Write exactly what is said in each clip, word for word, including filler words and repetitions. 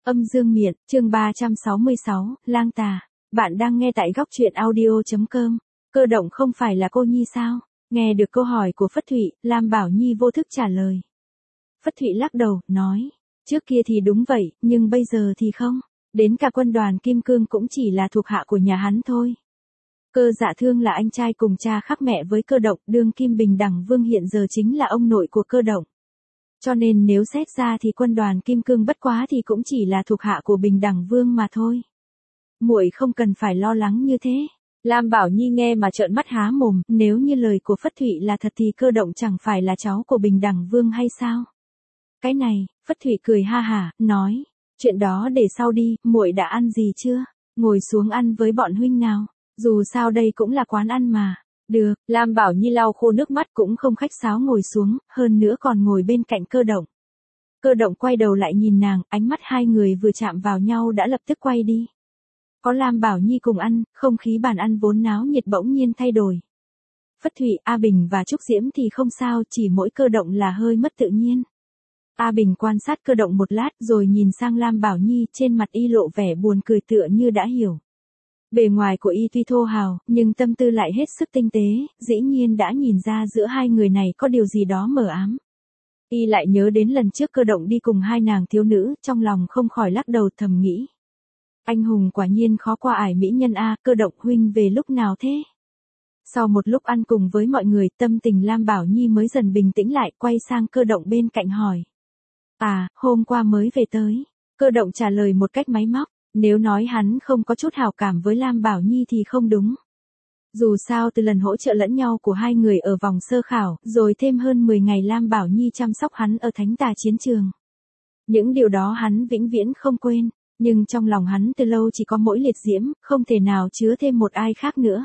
Âm dương miện, chương ba trăm sáu mươi sáu, lang tà. Bạn đang nghe tại góc truyện audio.com. Cơ động không phải là cô Nhi sao? Nghe được câu hỏi của Phất Thụy, Lam Bảo Nhi vô thức trả lời. Phất Thụy lắc đầu, nói. Trước kia thì đúng vậy, nhưng bây giờ thì không. Đến cả quân đoàn Kim Cương cũng chỉ là thuộc hạ của nhà hắn thôi. Cơ Dạ Thương là anh trai cùng cha khác mẹ với Cơ Động, đương Kim Bình Đẳng Vương hiện giờ chính là ông nội của Cơ Động. Cho nên nếu xét ra thì quân đoàn Kim Cương bất quá thì cũng chỉ là thuộc hạ của Bình Đẳng Vương mà thôi. Muội không cần phải lo lắng như thế. Lam Bảo Nhi nghe mà trợn mắt há mồm, nếu như lời của Phất Thụy là thật thì Cơ Động chẳng phải là cháu của Bình Đẳng Vương hay sao? Cái này, Phất Thụy cười ha hả, nói, chuyện đó để sau đi, muội đã ăn gì chưa? Ngồi xuống ăn với bọn huynh nào, dù sao đây cũng là quán ăn mà. Được, Lam Bảo Nhi lau khô nước mắt cũng không khách sáo ngồi xuống, hơn nữa còn ngồi bên cạnh Cơ Động. Cơ Động quay đầu lại nhìn nàng, ánh mắt hai người vừa chạm vào nhau đã lập tức quay đi. Có Lam Bảo Nhi cùng ăn, không khí bàn ăn vốn náo nhiệt bỗng nhiên thay đổi. Phất Thụy, A Bình và Trúc Diễm thì không sao, chỉ mỗi Cơ Động là hơi mất tự nhiên. A Bình quan sát Cơ Động một lát rồi nhìn sang Lam Bảo Nhi, trên mặt y lộ vẻ buồn cười tựa như đã hiểu. Bề ngoài của y tuy thô hào, nhưng tâm tư lại hết sức tinh tế, dĩ nhiên đã nhìn ra giữa hai người này có điều gì đó mờ ám. Y lại nhớ đến lần trước Cơ Động đi cùng hai nàng thiếu nữ, trong lòng không khỏi lắc đầu thầm nghĩ. Anh hùng quả nhiên khó qua ải mỹ nhân a, Cơ Động huynh về lúc nào thế? Sau một lúc ăn cùng với mọi người, tâm tình Lam Bảo Nhi mới dần bình tĩnh lại, quay sang Cơ Động bên cạnh hỏi. À, hôm qua mới về tới. Cơ Động trả lời một cách máy móc. Nếu nói hắn không có chút hảo cảm với Lam Bảo Nhi thì không đúng. Dù sao từ lần hỗ trợ lẫn nhau của hai người ở vòng sơ khảo, rồi thêm hơn mười ngày Lam Bảo Nhi chăm sóc hắn ở Thánh Tà chiến trường. Những điều đó hắn vĩnh viễn không quên, nhưng trong lòng hắn từ lâu chỉ có mỗi Liệt Diễm, không thể nào chứa thêm một ai khác nữa.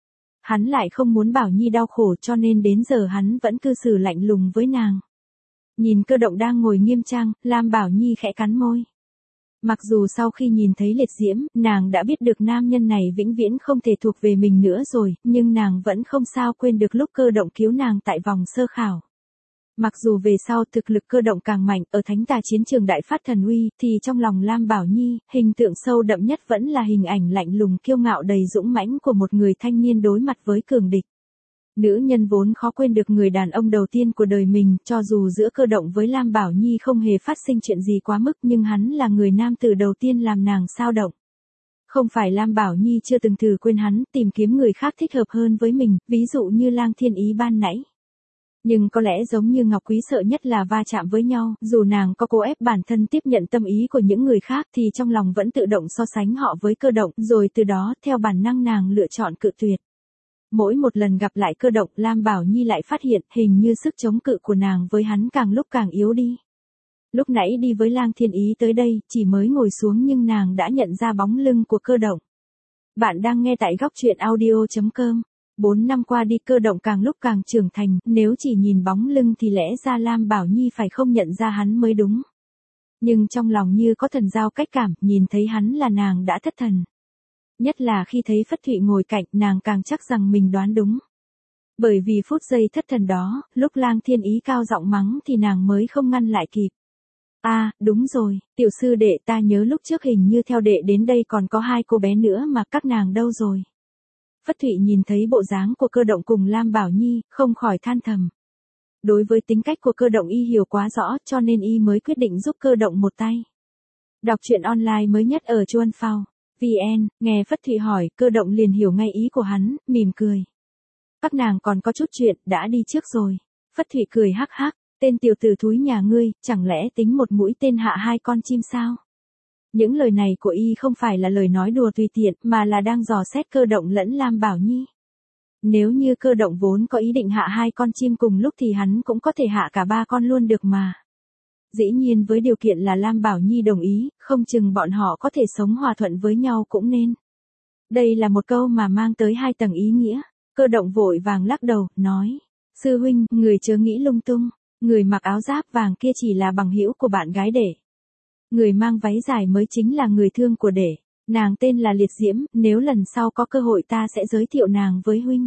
Hắn lại không muốn Bảo Nhi đau khổ cho nên đến giờ hắn vẫn cư xử lạnh lùng với nàng. Nhìn Cơ Động đang ngồi nghiêm trang, Lam Bảo Nhi khẽ cắn môi. Mặc dù sau khi nhìn thấy Liệt Diễm, nàng đã biết được nam nhân này vĩnh viễn không thể thuộc về mình nữa rồi, nhưng nàng vẫn không sao quên được lúc Cơ Động cứu nàng tại vòng sơ khảo. Mặc dù về sau thực lực Cơ Động càng mạnh ở Thánh Tà chiến trường đại phát thần uy, thì trong lòng Lam Bảo Nhi, hình tượng sâu đậm nhất vẫn là hình ảnh lạnh lùng kiêu ngạo đầy dũng mãnh của một người thanh niên đối mặt với cường địch. Nữ nhân vốn khó quên được người đàn ông đầu tiên của đời mình, cho dù giữa Cơ Động với Lam Bảo Nhi không hề phát sinh chuyện gì quá mức nhưng hắn là người nam tử đầu tiên làm nàng xao động. Không phải Lam Bảo Nhi chưa từng thử quên hắn, tìm kiếm người khác thích hợp hơn với mình, ví dụ như Lang Thiên Ý ban nãy. Nhưng có lẽ giống như Ngọc Quý sợ nhất là va chạm với nhau, dù nàng có cố ép bản thân tiếp nhận tâm ý của những người khác thì trong lòng vẫn tự động so sánh họ với Cơ Động, rồi từ đó theo bản năng nàng lựa chọn cự tuyệt. Mỗi một lần gặp lại Cơ Động, Lam Bảo Nhi lại phát hiện hình như sức chống cự của nàng với hắn càng lúc càng yếu đi. Lúc nãy đi với Lang Thiên Ý tới đây, chỉ mới ngồi xuống nhưng nàng đã nhận ra bóng lưng của Cơ Động. Bạn đang nghe tại góc truyện audio.com. Bốn năm qua đi Cơ Động càng lúc càng trưởng thành, nếu chỉ nhìn bóng lưng thì lẽ ra Lam Bảo Nhi phải không nhận ra hắn mới đúng. Nhưng trong lòng như có thần giao cách cảm, nhìn thấy hắn là nàng đã thất thần. Nhất là khi thấy Phất Thụy ngồi cạnh, nàng càng chắc rằng mình đoán đúng. Bởi vì phút giây thất thần đó, lúc Lang Thiên Ý cao giọng mắng thì nàng mới không ngăn lại kịp. À, đúng rồi, tiểu sư đệ, ta nhớ lúc trước hình như theo đệ đến đây còn có hai cô bé nữa mà các nàng đâu rồi. Phất Thụy nhìn thấy bộ dáng của Cơ Động cùng Lam Bảo Nhi, không khỏi than thầm. Đối với tính cách của Cơ Động y hiểu quá rõ cho nên y mới quyết định giúp Cơ Động một tay. Đọc truyện online mới nhất ở Chuan Phao. vê en, nghe Phất Thụy hỏi, Cơ Động liền hiểu ngay ý của hắn, mỉm cười. Các nàng còn có chút chuyện, đã đi trước rồi. Phất Thụy cười hắc hắc, tên tiểu tử thúi nhà ngươi, chẳng lẽ tính một mũi tên hạ hai con chim sao? Những lời này của y không phải là lời nói đùa tùy tiện, mà là đang dò xét Cơ Động lẫn Lam Bảo Nhi. Nếu như Cơ Động vốn có ý định hạ hai con chim cùng lúc thì hắn cũng có thể hạ cả ba con luôn được mà. Dĩ nhiên với điều kiện là Lam Bảo Nhi đồng ý, không chừng bọn họ có thể sống hòa thuận với nhau cũng nên. Đây là một câu mà mang tới hai tầng ý nghĩa. Cơ Động vội vàng lắc đầu, nói. Sư huynh, người chớ nghĩ lung tung. Người mặc áo giáp vàng kia chỉ là bằng hữu của bạn gái đệ. Người mang váy dài mới chính là người thương của đệ. Nàng tên là Liệt Diễm, nếu lần sau có cơ hội ta sẽ giới thiệu nàng với huynh.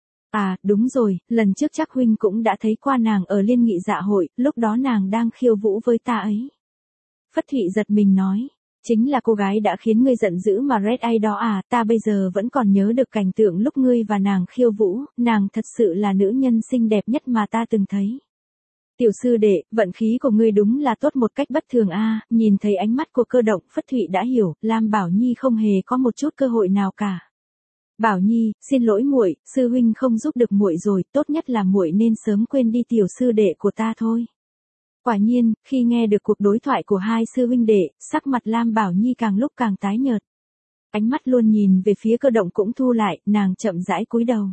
À, đúng rồi, lần trước chắc huynh cũng đã thấy qua nàng ở liên nghị dạ hội, lúc đó nàng đang khiêu vũ với ta ấy. Phất Thụy giật mình nói, Chính là cô gái đã khiến ngươi giận dữ mà Red Eye đó à, ta bây giờ vẫn còn nhớ được cảnh tượng lúc ngươi và nàng khiêu vũ, nàng thật sự là nữ nhân xinh đẹp nhất mà ta từng thấy. Tiểu sư đệ, vận khí của ngươi đúng là tốt một cách bất thường a. Nhìn thấy ánh mắt của Cơ Động, Phất Thụy đã hiểu, Lam Bảo Nhi không hề có một chút cơ hội nào cả. Bảo Nhi, xin lỗi muội, sư huynh không giúp được muội rồi, tốt nhất là muội nên sớm quên đi tiểu sư đệ của ta thôi. Quả nhiên, khi nghe được cuộc đối thoại của hai sư huynh đệ, sắc mặt Lam Bảo Nhi càng lúc càng tái nhợt. Ánh mắt luôn nhìn về phía Cơ Động cũng thu lại, nàng chậm rãi cúi đầu.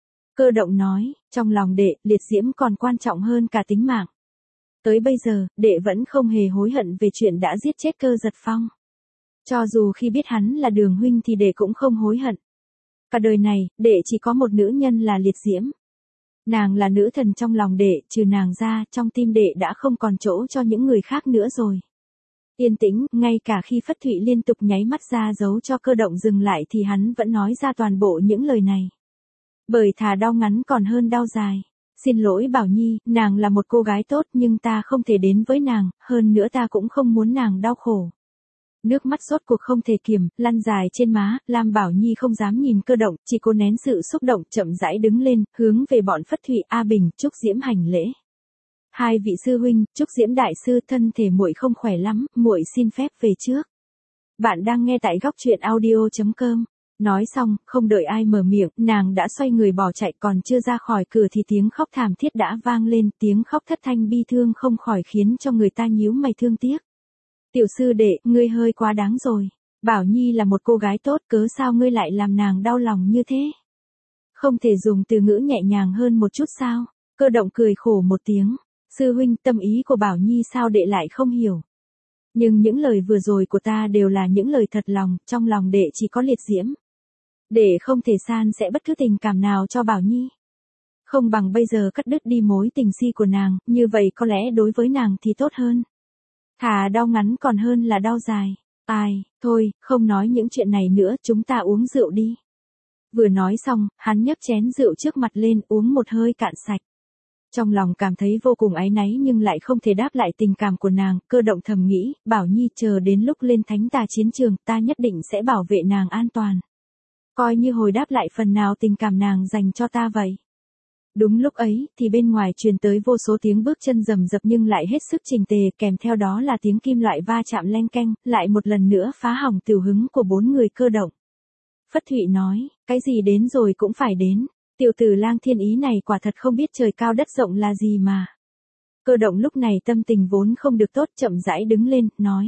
Cơ Động nói, trong lòng đệ, liệt diễm còn quan trọng hơn cả tính mạng. Tới bây giờ, đệ vẫn không hề hối hận về chuyện đã giết chết Cơ Giật Phong. Cho dù khi biết hắn là Đường huynh thì đệ cũng không hối hận. Cả đời này, đệ chỉ có một nữ nhân là liệt diễm. Nàng là nữ thần trong lòng đệ, trừ nàng ra, trong tim đệ đã không còn chỗ cho những người khác nữa rồi. Yên tĩnh, ngay cả khi Phất Thụy liên tục nháy mắt ra dấu cho Cơ Động dừng lại thì hắn vẫn nói ra toàn bộ những lời này. Bởi thà đau ngắn còn hơn đau dài. Xin lỗi Bảo Nhi, nàng là một cô gái tốt nhưng ta không thể đến với nàng, hơn nữa ta cũng không muốn nàng đau khổ. Nước mắt rốt cuộc không thể kiềm, lăn dài trên má, Lam Bảo Nhi không dám nhìn Cơ Động, chỉ cố nén sự xúc động, chậm rãi đứng lên, hướng về bọn Phất Thụy, A Bình, Trúc Diễm hành lễ. Hai vị sư huynh, Trúc Diễm đại sư, thân thể muội không khỏe lắm, muội xin phép về trước. Bạn đang nghe tại góc truyện audio chấm com. Nói xong, không đợi ai mở miệng, nàng đã xoay người bỏ chạy, còn chưa ra khỏi cửa thì tiếng khóc thảm thiết đã vang lên, tiếng khóc thất thanh bi thương không khỏi khiến cho người ta nhíu mày thương tiếc. Tiểu sư đệ, ngươi hơi quá đáng rồi. Bảo Nhi là một cô gái tốt, cớ sao ngươi lại làm nàng đau lòng như thế? Không thể dùng từ ngữ nhẹ nhàng hơn một chút sao? Cơ Động cười khổ một tiếng. Sư huynh, tâm ý của Bảo Nhi sao đệ lại không hiểu? Nhưng những lời vừa rồi của ta đều là những lời thật lòng, trong lòng đệ chỉ có liệt diễm. Đệ không thể san sẻ bất cứ tình cảm nào cho Bảo Nhi. Không bằng bây giờ cắt đứt đi mối tình si của nàng, như vậy có lẽ đối với nàng thì tốt hơn. Thà đau ngắn còn hơn là đau dài. Ai, thôi, không nói những chuyện này nữa, chúng ta uống rượu đi. Vừa nói xong, hắn nhấc chén rượu trước mặt lên, uống một hơi cạn sạch. Trong lòng cảm thấy vô cùng áy náy nhưng lại không thể đáp lại tình cảm của nàng, Cơ Động thầm nghĩ, Bảo Nhi chờ đến lúc lên thánh tà chiến trường, ta nhất định sẽ bảo vệ nàng an toàn. Coi như hồi đáp lại phần nào tình cảm nàng dành cho ta vậy. Đúng lúc ấy, thì bên ngoài truyền tới vô số tiếng bước chân rầm rập nhưng lại hết sức chỉnh tề, kèm theo đó là tiếng kim loại va chạm leng keng, lại một lần nữa phá hỏng tiểu hứng của bốn người Cơ Động. Phất Thụy nói, cái gì đến rồi cũng phải đến, tiểu tử Lang Thiên Ý này quả thật không biết trời cao đất rộng là gì mà. Cơ Động lúc này tâm tình vốn không được tốt, chậm rãi đứng lên, nói.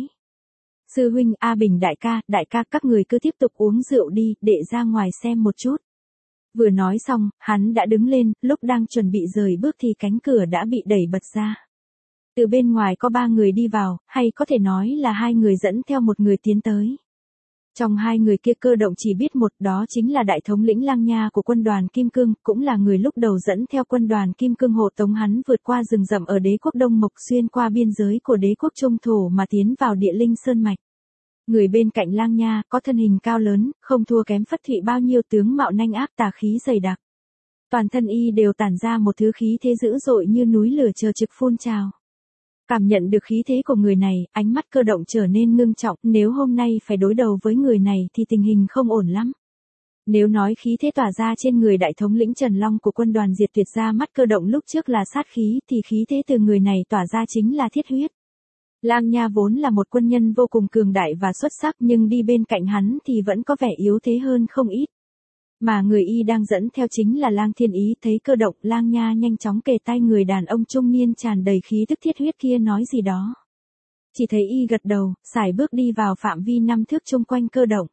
Sư huynh, A Bình đại ca, đại ca các người cứ tiếp tục uống rượu đi, để ra ngoài xem một chút. Vừa nói xong, hắn đã đứng lên, lúc đang chuẩn bị rời bước thì cánh cửa đã bị đẩy bật ra. Từ bên ngoài có ba người đi vào, hay có thể nói là hai người dẫn theo một người tiến tới. Trong hai người kia Cơ Động chỉ biết một, đó chính là đại thống lĩnh Lang Nha của quân đoàn Kim Cương, cũng là người lúc đầu dẫn theo quân đoàn Kim Cương hộ tống hắn vượt qua rừng rậm ở đế quốc Đông Mộc, xuyên qua biên giới của đế quốc Trung Thổ mà tiến vào địa linh sơn mạch. Người bên cạnh Lang Nha, có thân hình cao lớn, không thua kém Phất Thụy bao nhiêu, tướng mạo nanh ác, tà khí dày đặc. Toàn thân y đều tản ra một thứ khí thế dữ dội như núi lửa chờ trực phun trào. Cảm nhận được khí thế của người này, ánh mắt Cơ Động trở nên ngưng trọng, nếu hôm nay phải đối đầu với người này thì tình hình không ổn lắm. Nếu nói khí thế tỏa ra trên người đại thống lĩnh Trần Long của quân đoàn diệt tuyệt ra mắt Cơ Động lúc trước là sát khí, thì khí thế từ người này tỏa ra chính là thiết huyết. Lang Nha vốn là một quân nhân vô cùng cường đại và xuất sắc nhưng đi bên cạnh hắn thì vẫn có vẻ yếu thế hơn không ít. Mà người y đang dẫn theo chính là Lang Thiên Ý, thấy Cơ Động, Lang Nha nhanh chóng kề tay người đàn ông trung niên tràn đầy khí tức thiết huyết kia nói gì đó. Chỉ thấy y gật đầu, sải bước đi vào phạm vi năm thước chung quanh Cơ Động.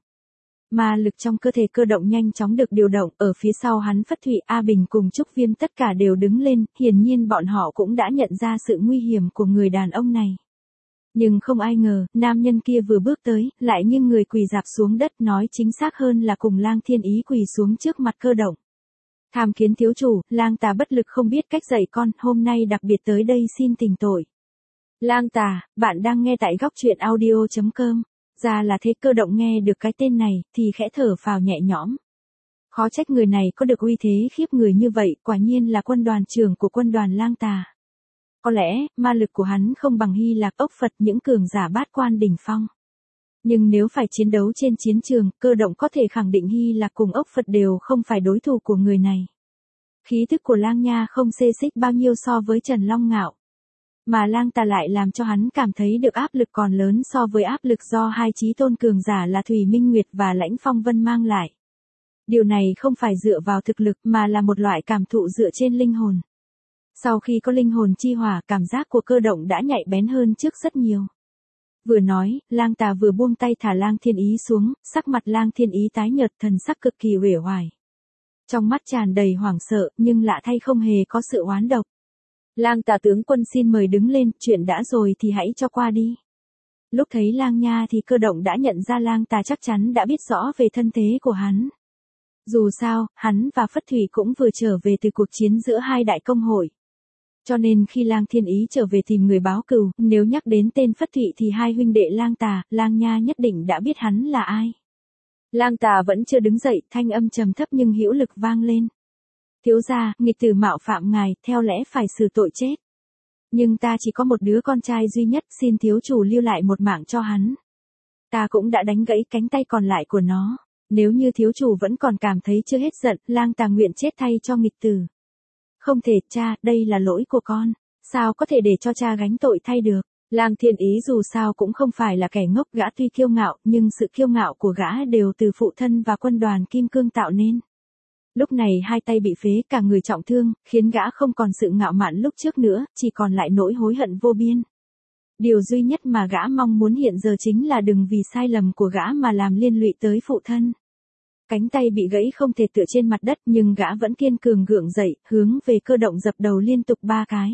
Mà lực trong cơ thể Cơ Động nhanh chóng được điều động, ở phía sau hắn Phất Thụy, A Bình cùng Trúc Viêm tất cả đều đứng lên, hiển nhiên bọn họ cũng đã nhận ra sự nguy hiểm của người đàn ông này. Nhưng không ai ngờ, nam nhân kia vừa bước tới, lại nghiêng người quỳ rạp xuống đất, nói chính xác hơn là cùng Lang Thiên Ý quỳ xuống trước mặt Cơ Động. Tham kiến thiếu chủ, Lang Tà bất lực không biết cách dạy con, hôm nay đặc biệt tới đây xin tỉnh tội. Lang Tà, bạn đang nghe tại góc truyện audio chấm com. Ra là thế. Cơ Động nghe được cái tên này, thì khẽ thở phào nhẹ nhõm. Khó trách người này có được uy thế khiếp người như vậy, quả nhiên là quân đoàn trưởng của quân đoàn Lang Tà. Có lẽ, ma lực của hắn không bằng Hy Lạp, Ốc Phật, những cường giả bát quan đỉnh phong. Nhưng nếu phải chiến đấu trên chiến trường, Cơ Động có thể khẳng định Hy Lạc cùng ốc Phật đều không phải đối thủ của người này. Khí thức của Lang Nha không xê xích bao nhiêu so với Trần Long Ngạo. Mà Lang Tà lại làm cho hắn cảm thấy được áp lực còn lớn so với áp lực do hai chí tôn cường giả là Thủy Minh Nguyệt và Lãnh Phong Vân mang lại. Điều này không phải dựa vào thực lực mà là một loại cảm thụ dựa trên linh hồn. Sau khi có linh hồn chi hỏa, cảm giác của Cơ Động đã nhạy bén hơn trước rất nhiều. Vừa nói, Lang Tà vừa buông tay thả Lang Thiên Ý xuống, sắc mặt Lang Thiên Ý tái nhợt, thần sắc cực kỳ uể oải. Trong mắt tràn đầy hoảng sợ, nhưng lạ thay không hề có sự oán độc. Lang Tà tướng quân xin mời đứng lên, chuyện đã rồi thì hãy cho qua đi. Lúc thấy Lang Nha thì Cơ Động đã nhận ra Lang Tà chắc chắn đã biết rõ về thân thế của hắn. Dù sao, hắn và Phất Thủy cũng vừa trở về từ cuộc chiến giữa hai đại công hội. Cho nên khi Lang Thiên Ý trở về tìm người báo cừu, nếu nhắc đến tên Phất Thụy thì hai huynh đệ Lang Tà, Lang Nha nhất định đã biết hắn là ai. Lang Tà vẫn chưa đứng dậy, thanh âm trầm thấp nhưng hữu lực vang lên. Thiếu gia, nghịch tử mạo phạm ngài, theo lẽ phải xử tội chết. Nhưng ta chỉ có một đứa con trai duy nhất, xin thiếu chủ lưu lại một mạng cho hắn. Ta cũng đã đánh gãy cánh tay còn lại của nó. Nếu như thiếu chủ vẫn còn cảm thấy chưa hết giận, Lang Tà nguyện chết thay cho nghịch tử. Không thể, cha, đây là lỗi của con. Sao có thể để cho cha gánh tội thay được? Lang Thiên Ý dù sao cũng không phải là kẻ ngốc, gã tuy kiêu ngạo, nhưng sự kiêu ngạo của gã đều từ phụ thân và quân đoàn Kim Cương tạo nên. Lúc này hai tay bị phế, cả người trọng thương, khiến gã không còn sự ngạo mạn lúc trước nữa, chỉ còn lại nỗi hối hận vô biên. Điều duy nhất mà gã mong muốn hiện giờ chính là đừng vì sai lầm của gã mà làm liên lụy tới phụ thân. Cánh tay bị gãy không thể tựa trên mặt đất, nhưng gã vẫn kiên cường gượng dậy, hướng về Cơ Động dập đầu liên tục ba cái.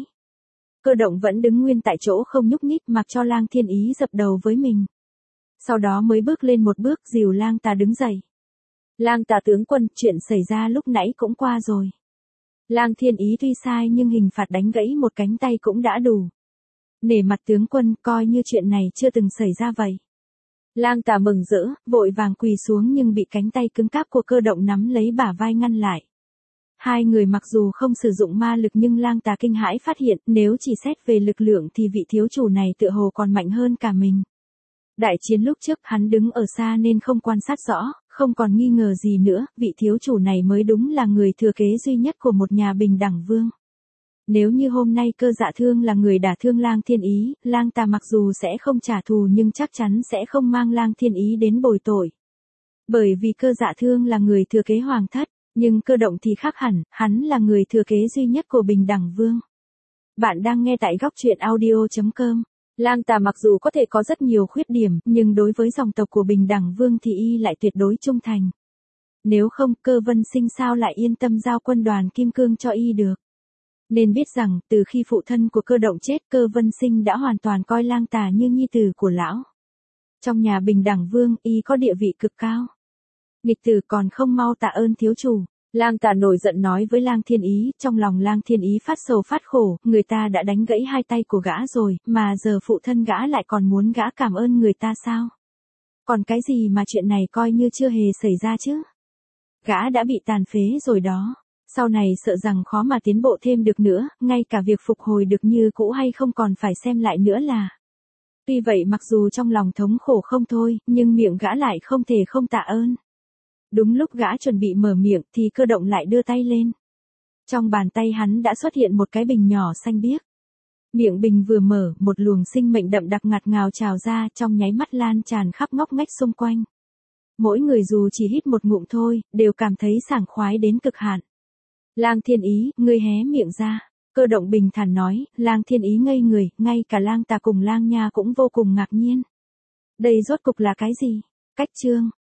Cơ Động vẫn đứng nguyên tại chỗ không nhúc nhích, mặc cho Lang Thiên Ý dập đầu với mình. Sau đó mới bước lên một bước, dìu Lang Tà đứng dậy. Lang Tà tướng quân, chuyện xảy ra lúc nãy cũng qua rồi. Lang Thiên Ý tuy sai nhưng hình phạt đánh gãy một cánh tay cũng đã đủ. Nể mặt tướng quân, coi như chuyện này chưa từng xảy ra vậy. Lang Tà mừng rỡ, vội vàng quỳ xuống nhưng bị cánh tay cứng cáp của Cơ Động nắm lấy bả vai ngăn lại. Hai người mặc dù không sử dụng ma lực nhưng Lang Tà kinh hãi phát hiện, nếu chỉ xét về lực lượng thì vị thiếu chủ này tựa hồ còn mạnh hơn cả mình. Đại chiến lúc trước hắn đứng ở xa nên không quan sát rõ, không còn nghi ngờ gì nữa, vị thiếu chủ này mới đúng là người thừa kế duy nhất của một nhà bình đẳng vương. Nếu như hôm nay Cơ Dạ Thương là người đả thương Lang Thiên Ý, Lang Tà mặc dù sẽ không trả thù nhưng chắc chắn sẽ không mang Lang Thiên Ý đến bồi tội. Bởi vì Cơ Dạ Thương là người thừa kế hoàng thất, nhưng Cơ Động thì khác hẳn, hắn là người thừa kế duy nhất của bình đẳng vương. Bạn đang nghe tại góc truyện audio chấm com. Lang Tà mặc dù có thể có rất nhiều khuyết điểm, nhưng đối với dòng tộc của bình đẳng vương thì y lại tuyệt đối trung thành. Nếu không, Cơ Vân Sinh sao lại yên tâm giao quân đoàn Kim Cương cho y được. Nên biết rằng, từ khi phụ thân của Cơ Động chết, Cơ Vân Sinh đã hoàn toàn coi Lang Tà như nhi tử của lão. Trong nhà bình đẳng vương, y có địa vị cực cao. Nghịch tử còn không mau tạ ơn thiếu chủ. Lang Tà nổi giận nói với Lang Thiên Ý, trong lòng Lang Thiên Ý phát sầu phát khổ, người ta đã đánh gãy hai tay của gã rồi, mà giờ phụ thân gã lại còn muốn gã cảm ơn người ta sao? Còn cái gì mà chuyện này coi như chưa hề xảy ra chứ? Gã đã bị tàn phế rồi đó. Sau này sợ rằng khó mà tiến bộ thêm được nữa, ngay cả việc phục hồi được như cũ hay không còn phải xem lại nữa là. Tuy vậy mặc dù trong lòng thống khổ không thôi, nhưng miệng gã lại không thể không tạ ơn. Đúng lúc gã chuẩn bị mở miệng thì Cơ Động lại đưa tay lên. Trong bàn tay hắn đã xuất hiện một cái bình nhỏ xanh biếc. Miệng bình vừa mở, một luồng sinh mệnh đậm đặc ngạt ngào trào ra, trong nháy mắt lan tràn khắp ngóc ngách xung quanh. Mỗi người dù chỉ hít một ngụm thôi, đều cảm thấy sảng khoái đến cực hạn. Lang Thiên Ý, ngươi hé miệng ra. Cơ Động bình thản nói. Lang Thiên Ý ngây người, ngay cả Lang Tà cùng Lang Nha cũng vô cùng ngạc nhiên. Đây rốt cục là cái gì? Cách chương.